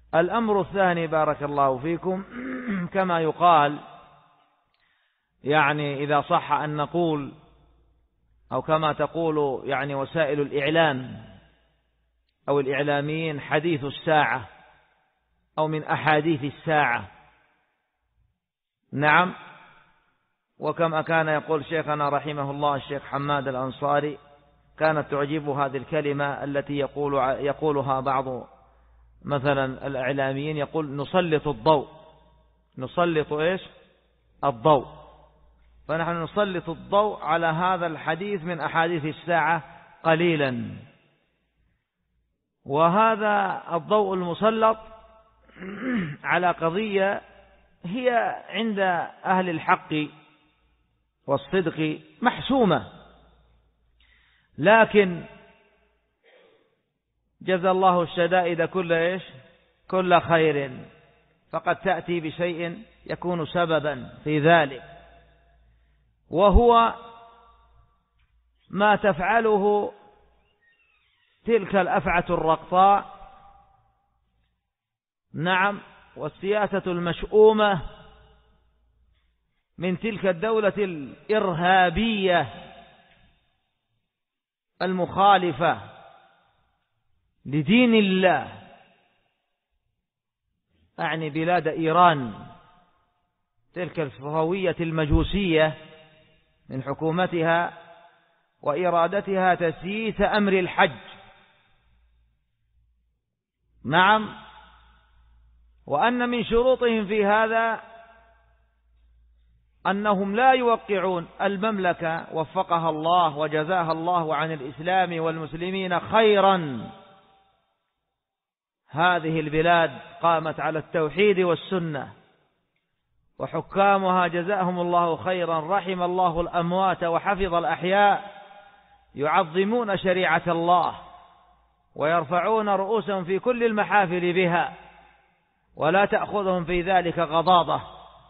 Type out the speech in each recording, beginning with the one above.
الأمر الثاني بارك الله فيكم كما يقال، يعني إذا صح أن نقول أو كما تقول يعني وسائل الإعلام أو الإعلاميين حديث الساعة أو من أحاديث الساعة. نعم. وكما كان يقول شيخنا رحمه الله الشيخ حماد الأنصاري، كانت تعجب هذه الكلمة التي يقولها بعض مثلا الإعلاميين، يقول نسلط الضوء. نسلط إيش؟ الضوء. فنحن نسلط الضوء على هذا الحديث من أحاديث الساعة قليلا، وهذا الضوء المسلط على قضية هي عند أهل الحق والصدق محسومة، لكن جزى الله الشدائد كل خير، فقد تأتي بشيء يكون سببا في ذلك، وهو ما تفعله تلك الأفعى الرقطاء. نعم. والسياسة المشؤومة من تلك الدولة الإرهابية المخالفة لدين الله، أعني بلاد إيران، تلك الصفوية المجوسية من حكومتها وإرادتها تسييس أمر الحج. نعم. وأن من شروطهم في هذا أنهم لا يوقعون المملكة وفقها الله وجزاها الله عن الإسلام والمسلمين خيرا. هذه البلاد قامت على التوحيد والسنة، وحكامها جزاهم الله خيرا، رحم الله الأموات وحفظ الأحياء، يعظمون شريعة الله ويرفعون رؤوسهم في كل المحافل بها، ولا تأخذهم في ذلك غضاضة،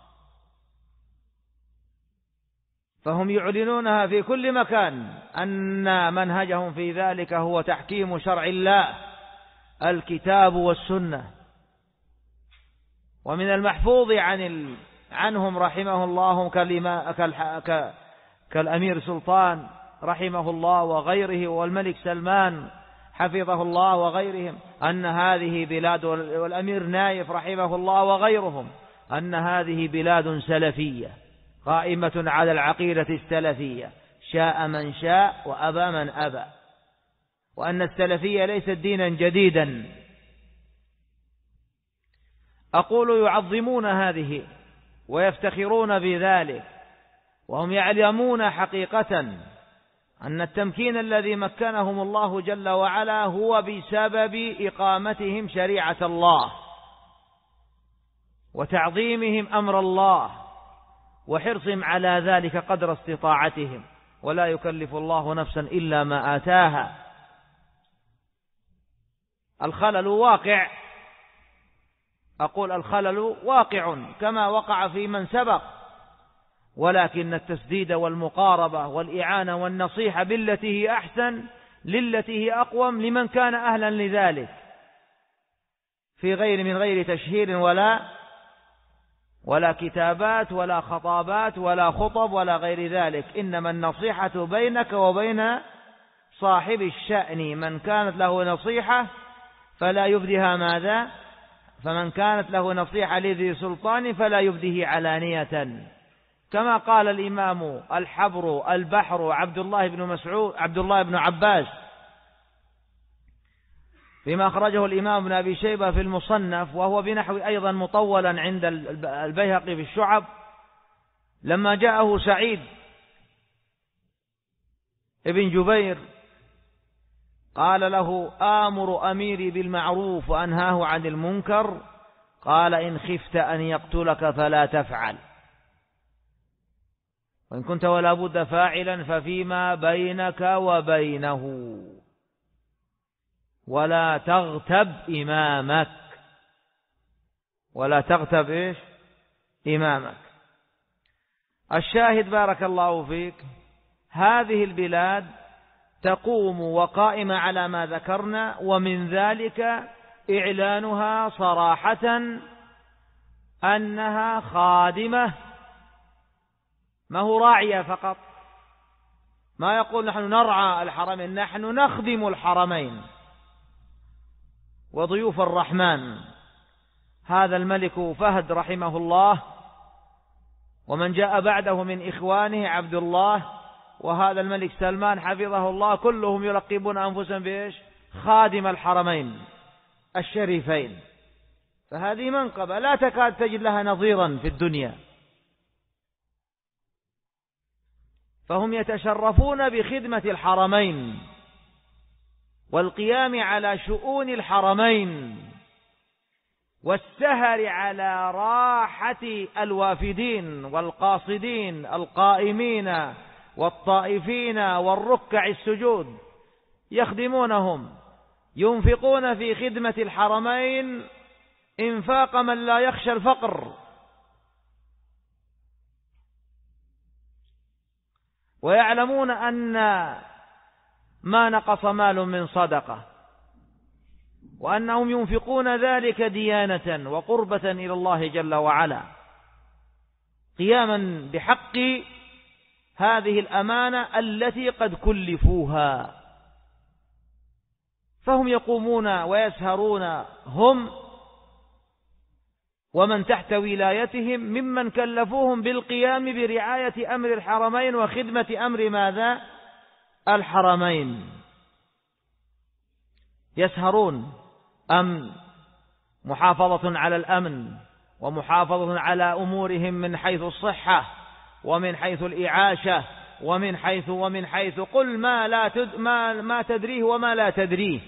فهم يعلنونها في كل مكان أن منهجهم في ذلك هو تحكيم شرع الله الكتاب والسنة. ومن المحفوظ عنهم رحمه الله كالأمير سلطان رحمه الله وغيره، والملك سلمان حفظه الله وغيرهم، أن هذه بلاد، والأمير نايف رحمه الله وغيرهم، أن هذه بلاد سلفية قائمة على العقيدة السلفية، شاء من شاء وأبى من أبى، وأن السلفية ليست دينا جديدا. أقول يعظمون هذه ويفتخرون بذلك، وهم يعلمون حقيقة أن التمكين الذي مكنهم الله جل وعلا هو بسبب إقامتهم شريعة الله وتعظيمهم أمر الله وحرصهم على ذلك قدر استطاعتهم، ولا يكلف الله نفسا إلا ما آتاها. الخلل واقع، أقول الخلل واقع كما وقع في من سبق، ولكن التسديد والمقاربة والإعانة والنصيحة بالتي هي أحسن للتي هي أقوم لمن كان أهلا لذلك، من غير تشهير ولا كتابات ولا خطابات ولا خطب ولا غير ذلك، إنما النصيحة بينك وبين صاحب الشأن، من كانت له نصيحة فلا يبديها ماذا؟ فمن كانت له نصيحة لذي سلطان فلا يبديه علانية، كما قال الإمام الحبر البحر عبد الله بن عباس فيما أخرجه الإمام ابن أبي شيبة في المصنف، وهو بنحو أيضا مطولا عند البيهقي في الشعب، لما جاءه سعيد ابن جبير قال له: آمر أميري بالمعروف وأنهاه عن المنكر، قال: إن خفت أن يقتلك فلا تفعل، وإن كنت ولا بد فاعلا ففيما بينك وبينه، ولا تغتب إمامك. ولا تغتب إمامك. الشاهد بارك الله فيك، هذه البلاد تقوم وقائمة على ما ذكرنا، ومن ذلك إعلانها صراحة أنها خادمة، ما هو راعية فقط، ما يقول نحن نرعى الحرمين، نحن نخدم الحرمين وضيوف الرحمن. هذا الملك فهد رحمه الله ومن جاء بعده من إخوانه عبد الله وهذا الملك سلمان حفظه الله كلهم يلقبون أنفسهم بإيش؟ خادم الحرمين الشريفين. فهذه منقبة لا تكاد تجد لها نظيرا في الدنيا. فهم يتشرفون بخدمة الحرمين والقيام على شؤون الحرمين والسهر على راحة الوافدين والقاصدين القائمين والطائفين والركع السجود، يخدمونهم، ينفقون في خدمة الحرمين إنفاق من لا يخشى الفقر، ويعلمون أن ما نقص مال من صدقة، وأنهم ينفقون ذلك ديانة وقربة إلى الله جل وعلا، قياما بحق هذه الأمانة التي قد كلفوها. فهم يقومون ويسهرون هم ومن تحت ولايتهم ممن كلفوهم بالقيام برعاية أمر الحرمين وخدمة أمر ماذا؟ الحرمين. يسهرون أمن، محافظة على الأمن ومحافظة على أمورهم من حيث الصحة ومن حيث الإعاشة ومن حيث قل ما تدريه وما لا تدريه.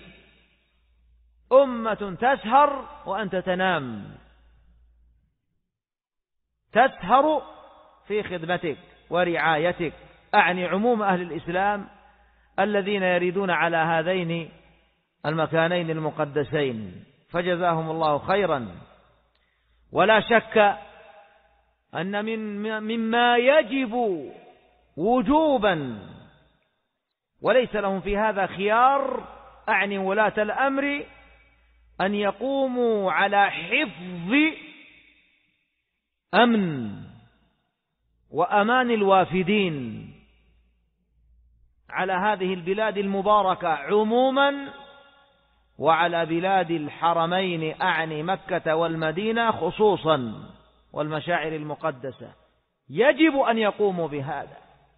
أمة تسهر وأنت تنام، تسهر في خدمتك ورعايتك، أعني عموم أهل الإسلام الذين يريدون على هذين المكانين المقدسين، فجزاهم الله خيرا. ولا شك أن مما يجب وجوبا وليس لهم في هذا خيار، أعني ولاة الأمر، أن يقوموا على حفظ أمن وأمان الوافدين على هذه البلاد المباركة عموما وعلى بلاد الحرمين، أعني مكة والمدينة خصوصا والمشاعر المقدسة. يجب أن يقوموا بهذا،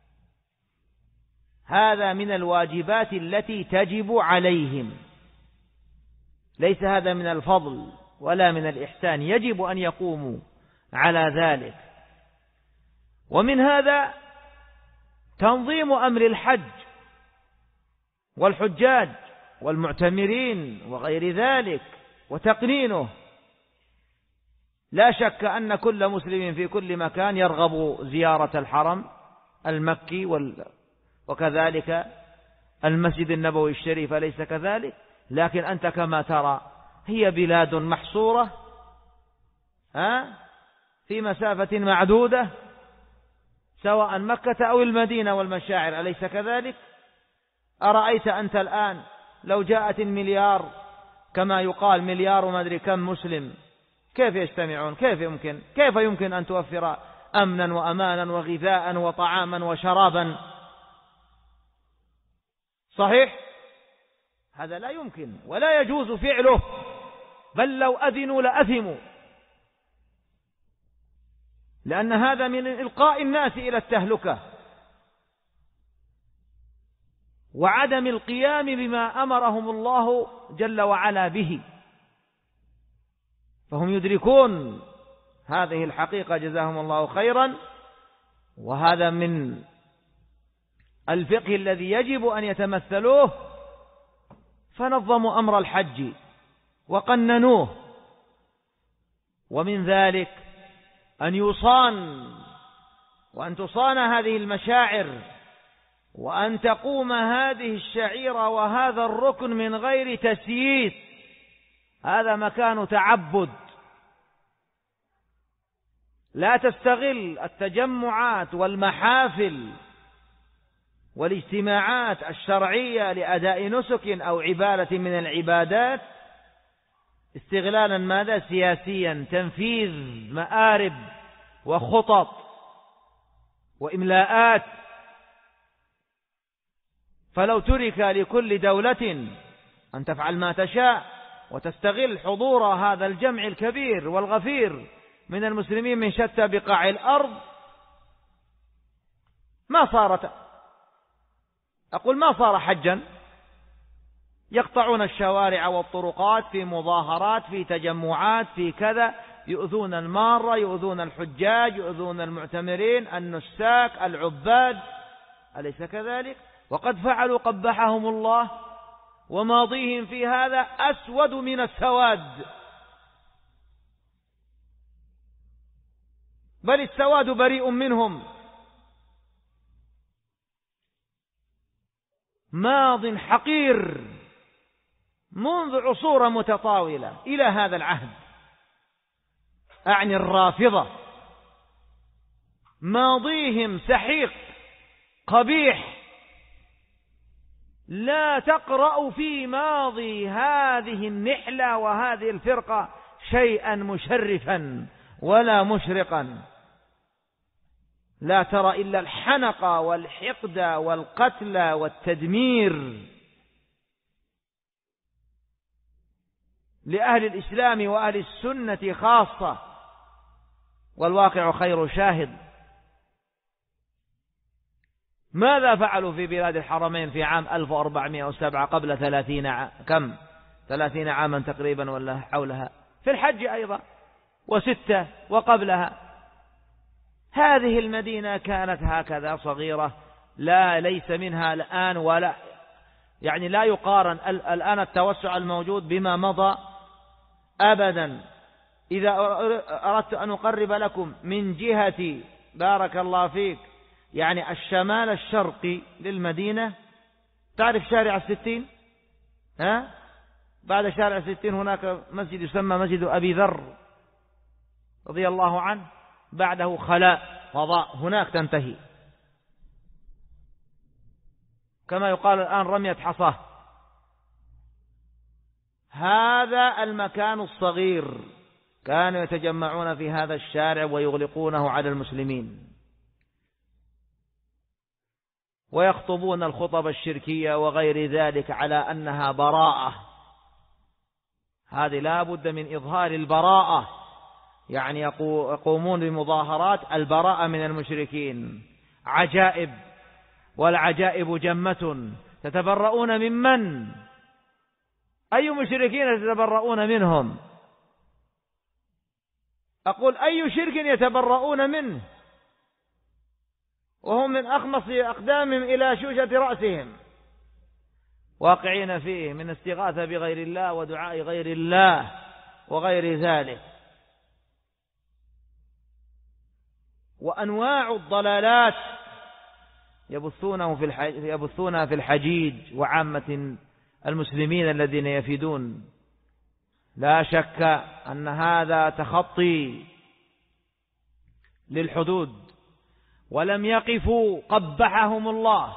هذا من الواجبات التي تجب عليهم، ليس هذا من الفضل ولا من الإحسان، يجب أن يقوموا على ذلك. ومن هذا تنظيم أمر الحج والحجاج والمعتمرين وغير ذلك وتقنينه. لا شك أن كل مسلم في كل مكان يرغب زيارة الحرم المكي وكذلك المسجد النبوي الشريف، أليس كذلك؟ لكن أنت كما ترى هي بلاد محصورة في مسافة معدودة، سواء مكة أو المدينة والمشاعر، أليس كذلك؟ أرأيت أنت الآن لو جاءت المليار كما يقال، مليار وما أدري كم مسلم، كيف يجتمعون؟ كيف يمكن أن توفر أمنا وأمانا وغذاء وطعاما وشرابا؟ صحيح؟ هذا لا يمكن ولا يجوز فعله، بل لو أذنوا لأثموا، لأن هذا من إلقاء الناس إلى التهلكة وعدم القيام بما أمرهم الله جل وعلا به. فهم يدركون هذه الحقيقة جزاهم الله خيرا، وهذا من الفقه الذي يجب أن يتمثلوه، فنظموا أمر الحج وقننوه. ومن ذلك أن يصان وأن تصان هذه المشاعر، وأن تقوم هذه الشعيرة وهذا الركن من غير تسييس. هذا مكان تعبد، لا تستغل التجمعات والمحافل والاجتماعات الشرعية لأداء نسك أو عبادة من العبادات استغلالا ماذا؟ سياسيا، تنفيذ مآرب وخطط وإملاءات. فلو ترك لكل دولة أن تفعل ما تشاء وتستغل حضور هذا الجمع الكبير والغفير من المسلمين من شتى بقاع الأرض، ما صار حجا. يقطعون الشوارع والطرقات في مظاهرات، في تجمعات، في كذا، يؤذون المارة، يؤذون الحجاج، يؤذون المعتمرين، النساك، العباد، أليس كذلك؟ وقد فعلوا قبحهم الله، وماضيهم في هذا أسود من السواد، بل السواد بريء منهم. ماض حقير منذ عصور متطاولة إلى هذا العهد، أعني الرافضة، ماضيهم سحيق قبيح. لا تقرأ في ماضي هذه النحلة وهذه الفرقة شيئا مشرفا ولا مشرقا، لا ترى إلا الحنق والحقد والقتل والتدمير لأهل الإسلام وأهل السنة خاصة، والواقع خير شاهد. ماذا فعلوا في بلاد الحرمين في عام 1407 قبل 30 عاما تقريبا ولا حولها، في الحج أيضا، و6 وقبلها. هذه المدينة كانت هكذا صغيرة، ليس منها الآن ولا يعني لا يقارن الآن التوسع الموجود بما مضى أبدا. إذا أردت أن أقرب لكم من جهة بارك الله فيك يعني الشمال الشرقي للمدينة، تعرف شارع 60؟ بعد شارع 60 هناك مسجد يسمى مسجد أبي ذر رضي الله عنه، بعده خلاء فضاء، هناك تنتهي، كما يقال الآن رمية حصاه. هذا المكان الصغير كانوا يتجمعون في هذا الشارع ويغلقونه على المسلمين، ويخطبون الخطب الشركية وغير ذلك على أنها براءة. هذه لا بد من إظهار البراءة، يعني يقومون بمظاهرات البراءة من المشركين. عجائب، والعجائب جمة. تتبرؤون ممن؟ أي مشركين تتبرؤون منهم؟ أقول أي شرك يتبرؤون منه وهم من أخمص أقدامهم إلى شوشة رأسهم، واقعين فيه من استغاثة بغير الله ودعاء غير الله وغير ذلك. وأنواع الضلالات يبثونها في الحجيج وعامة المسلمين الذين يفيدون. لا شك أن هذا تخطي للحدود، ولم يقفوا قبحهم الله.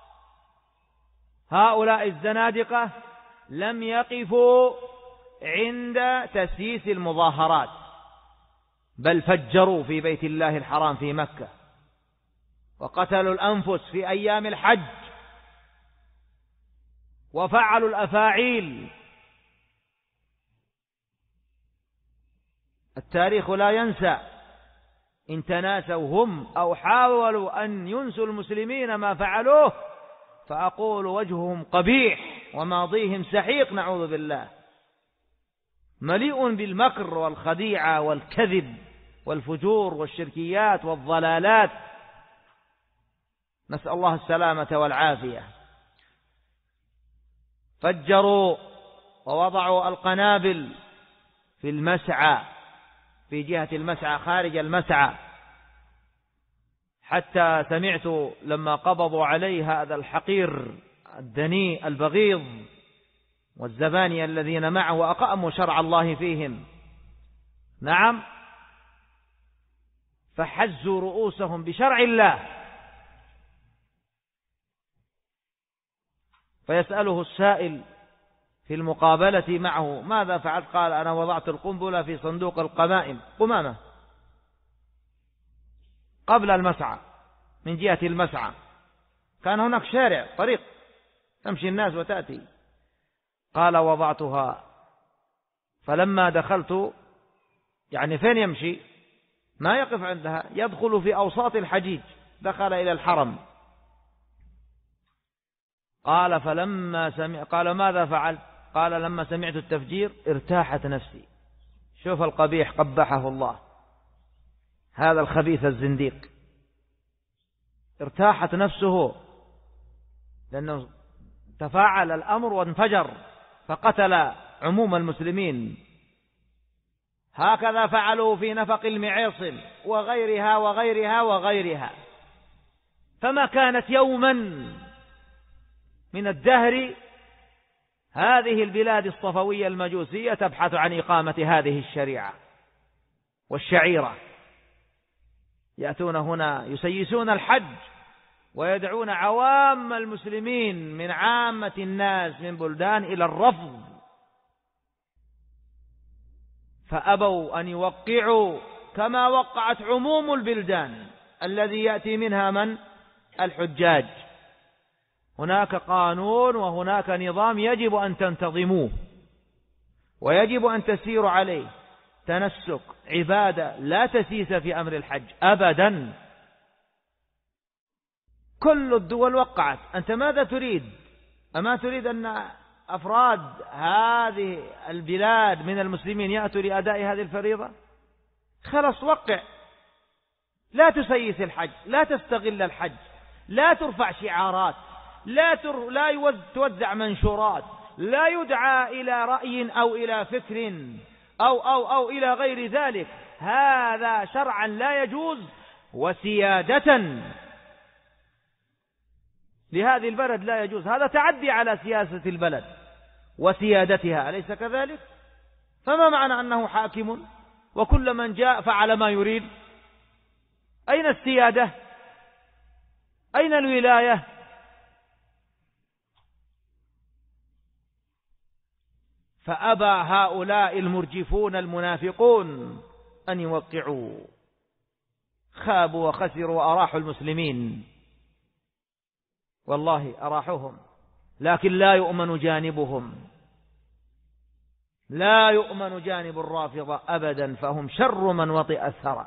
هؤلاء الزنادقة لم يقفوا عند تسييس المظاهرات، بل فجروا في بيت الله الحرام في مكة، وقتلوا الأنفس في أيام الحج، وفعلوا الأفاعيل. التاريخ لا ينسى إن تناسوا هم أو حاولوا أن ينسوا المسلمين ما فعلوه، فأقول وجههم قبيح وماضيهم سحيق، نعوذ بالله، مليء بالمكر والخديعة والكذب والفجور والشركيات والضلالات، نسأل الله السلامة والعافية. فجروا ووضعوا القنابل في المسعى، في جهة المسعى خارج المسعى، حتى سمعت لما قبضوا عليه هذا الحقير الدنيء البغيض والزبانية الذين معه وأقاموا شرع الله فيهم، نعم، فحزوا رؤوسهم بشرع الله. فيسأله السائل في المقابلة معه. ماذا فعلت؟ قال أنا وضعت القنبلة في صندوق القمائم قمامة قبل المسعى، من جهة المسعى كان هناك شارع طريق تمشي الناس وتأتي. قال وضعتها، فلما دخلت، يعني فين يمشي؟ ما يقف عندها، يدخل في أوساط الحجيج، دخل إلى الحرم. قال قال ماذا فعلت؟ قال لما سمعت التفجير ارتاحت نفسي. شوف القبيح قبحه الله، هذا الخبيث الزنديق، ارتاحت نفسه لأنه تفاعل الأمر وانفجر فقتل عموم المسلمين. هكذا فعلوا في نفق المعيصم وغيرها وغيرها وغيرها. فما كانت يوما من الدهر هذه البلاد الصفوية المجوسية تبحث عن إقامة هذه الشريعة والشعيرة. يأتون هنا يسيسون الحج ويدعون عوام المسلمين من عامة الناس من بلدان إلى الرفض، فأبوا أن يوقعوا كما وقعت عموم البلدان الذي يأتي منها من؟ الحجاج. هناك قانون وهناك نظام يجب أن تنتظموه ويجب أن تسيروا عليه، تنسك عبادة، لا تسيس في أمر الحج أبدا. كل الدول وقعت. أنت ماذا تريد؟ أما تريد أن أفراد هذه البلاد من المسلمين يأتوا لأداء هذه الفريضة؟ خلاص وقع. لا تسيس الحج، لا تستغل الحج، لا ترفع شعارات، لا توزع منشورات، لا يدعى إلى رأي أو إلى فكر أو إلى غير ذلك. هذا شرعا لا يجوز، وسيادة لهذه البلد لا يجوز. هذا تعدي على سياسة البلد وسيادتها، أليس كذلك؟ فما معنى أنه حاكم وكل من جاء فعل ما يريد؟ أين السيادة؟ أين الولاية؟ فأبى هؤلاء المرجفون المنافقون أن يوقعوا، خابوا وخسروا وأراحوا المسلمين، والله أراحهم، لكن لا يؤمن جانبهم، لا يؤمن جانب الرافضة أبدا، فهم شر من وطئ الثرى.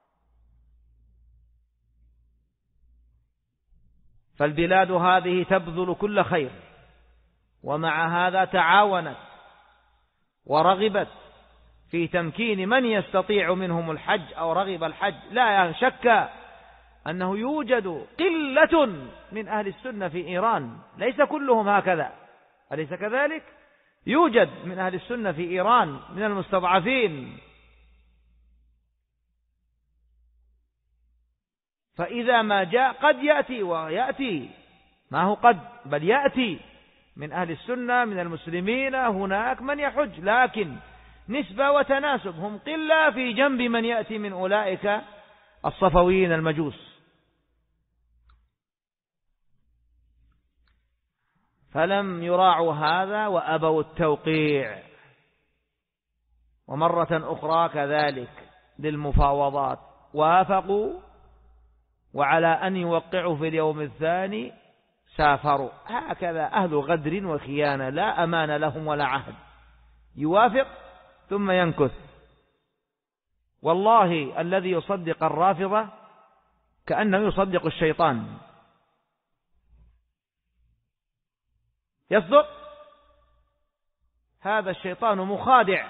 فالبلاد هذه تبذل كل خير، ومع هذا تعاونت ورغبت في تمكين من يستطيع منهم الحج أو رغب الحج. لا شك أنه يوجد قلة من أهل السنة في إيران، ليس كلهم هكذا، أليس كذلك؟ يوجد من أهل السنة في إيران من المستضعفين. فإذا ما جاء قد يأتي، ويأتي ما هو قد بل يأتي من أهل السنة من المسلمين هناك من يحج، لكن نسبة وتناسب، هم قلة في جنب من يأتي من أولئك الصفويين المجوس. فلم يراعوا هذا وأبوا التوقيع. ومرة أخرى كذلك للمفاوضات وافقوا، وعلى أن يوقعوا في اليوم الثاني سافروا. هكذا أهل غدر وخيانة، لا أمان لهم ولا عهد، يوافق ثم ينكث. والله الذي يصدق الرافضة كأنه يصدق الشيطان. يصدق هذا الشيطان مخادع.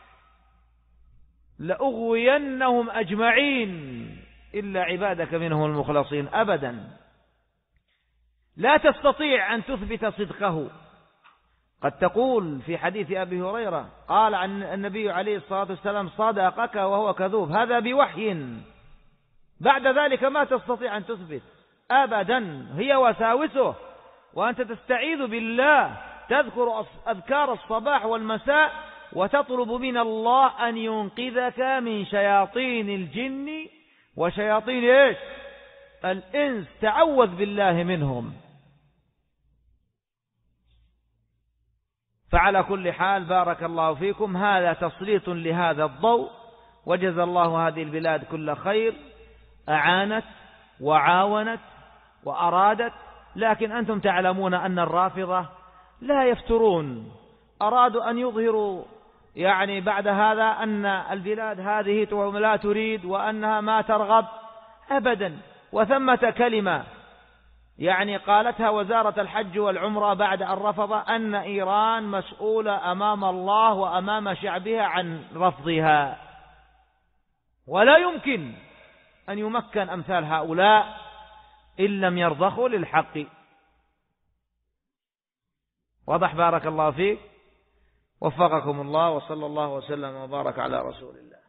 لأغوينهم أجمعين إلا عبادك منهم المخلصين. أبدا لا تستطيع أن تثبت صدقه. قد تقول في حديث أبي هريرة قال عن النبي عليه الصلاة والسلام صدقك وهو كذوب، هذا بوحي، بعد ذلك ما تستطيع أن تثبت أبدا، هي وساوسه. وأنت تستعيذ بالله، تذكر أذكار الصباح والمساء وتطلب من الله أن ينقذك من شياطين الجن وشياطين إيش؟ الإنس، تعوذ بالله منهم. فعلى كل حال بارك الله فيكم، هذا تسليط لهذا الضوء، وجزى الله هذه البلاد كل خير، أعانت وعاونت وأرادت، لكن أنتم تعلمون أن الرافضة لا يفترون، أرادوا أن يظهروا يعني بعد هذا أن البلاد هذه لا تريد وأنها ما ترغب أبدا. وثمة كلمة يعني قالتها وزارة الحج والعمرة بعد أن رفض، أن إيران مسؤولة أمام الله وأمام شعبها عن رفضها، ولا يمكن أن يمكن أمثال هؤلاء إن لم يرضخوا للحق. واضح؟ بارك الله فيك، وفقكم الله، وصلى الله وسلم وبارك على رسول الله.